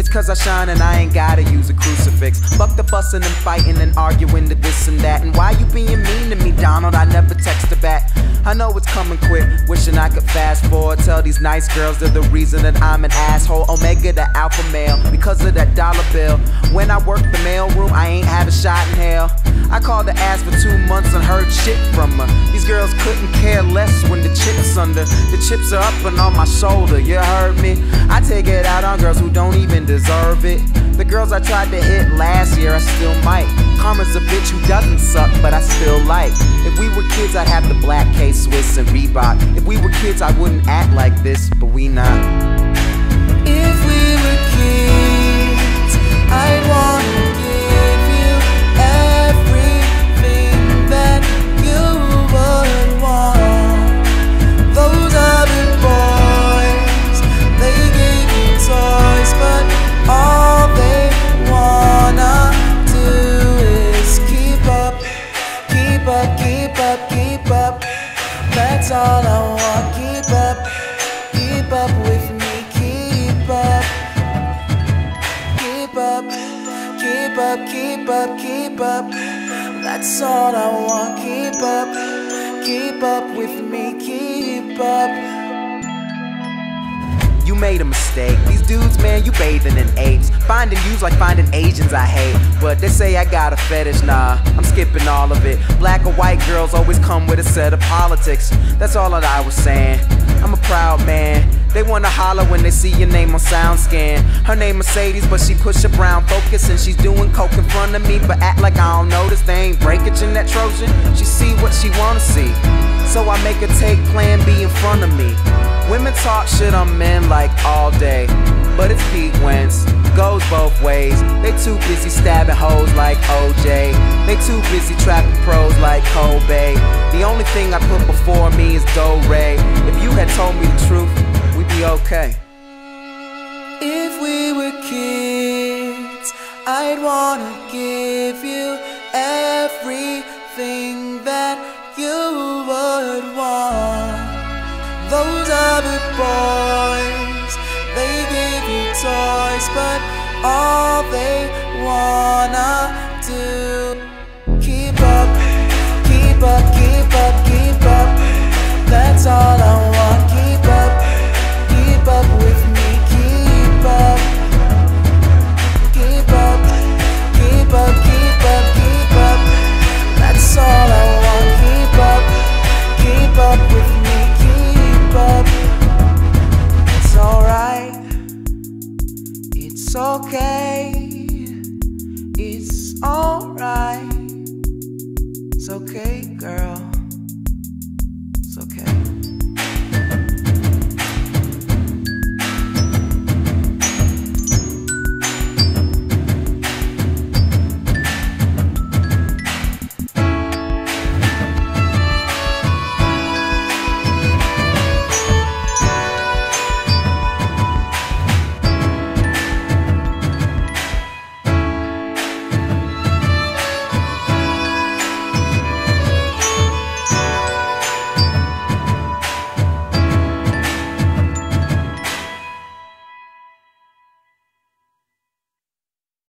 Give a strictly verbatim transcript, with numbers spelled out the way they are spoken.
It's cause I shine and I ain't gotta use a crucifix. Fuck the fussing and fighting and arguing to this and that. And why you being mean to me, Donald? I never texted back. I know it's coming quick, wishing I could fast forward. Tell these nice girls they're the reason that I'm an asshole. Omega the alpha male, because of that dollar bill. When I worked the mailroom, I ain't had a shot in hell. I called the ass for two months and heard shit from her. These girls couldn't care less when the chip's under. The chips are up and on my shoulder, you heard me? I take it out on girls who don't even deserve it. The girls I tried to hit last year, I still might. Karma's a bitch who doesn't suck, but I still like. If we were kids, I'd have the black K-Swiss and Reebok. If we were kids, I wouldn't act like this, but we not. If we were kids, I'd wanna give you everything that you would want. Those other boys, they gave you toys, but all they wanna do is keep up, keep up, keep up, keep up. That's all I want. Keep up, keep up with me. Keep up, keep up, keep up, keep up, keep up. That's all I want. Keep up, keep up with me. Keep up. You made a mistake. These dudes, man, you bathing in apes. Finding yous like finding Asians I hate. But they say I got a fetish, nah, I'm skipping all of it. Black or white girls always come with a set of politics. That's all that I was saying. I'm a proud man. They wanna holler when they see your name on SoundScan. Her name Mercedes, but she push a brown Focus and she's doing coke in front of me, but act like I don't notice. They ain't breakage in that Trojan. She see what she wanna see, so I make her take Plan B in front of me. Women talk shit on men like all day, but it's Pete Wentz, goes both ways. They too busy stabbing hoes like O J. They too busy trapping pros like Kobe. The only thing I put before me is Do Ray. If you had told me the truth, we'd be okay. If we were kids, I'd wanna give you everything that you would want. Those other boys, they give you toys, but all they wanna do. Keep up, keep up, keep up, keep up. That's all I want. Keep up, keep up with me. Keep up, keep up, keep up, keep up, keep up. That's all I want. Keep up, keep up with me. Up. It's alright, it's okay, it's alright, it's okay.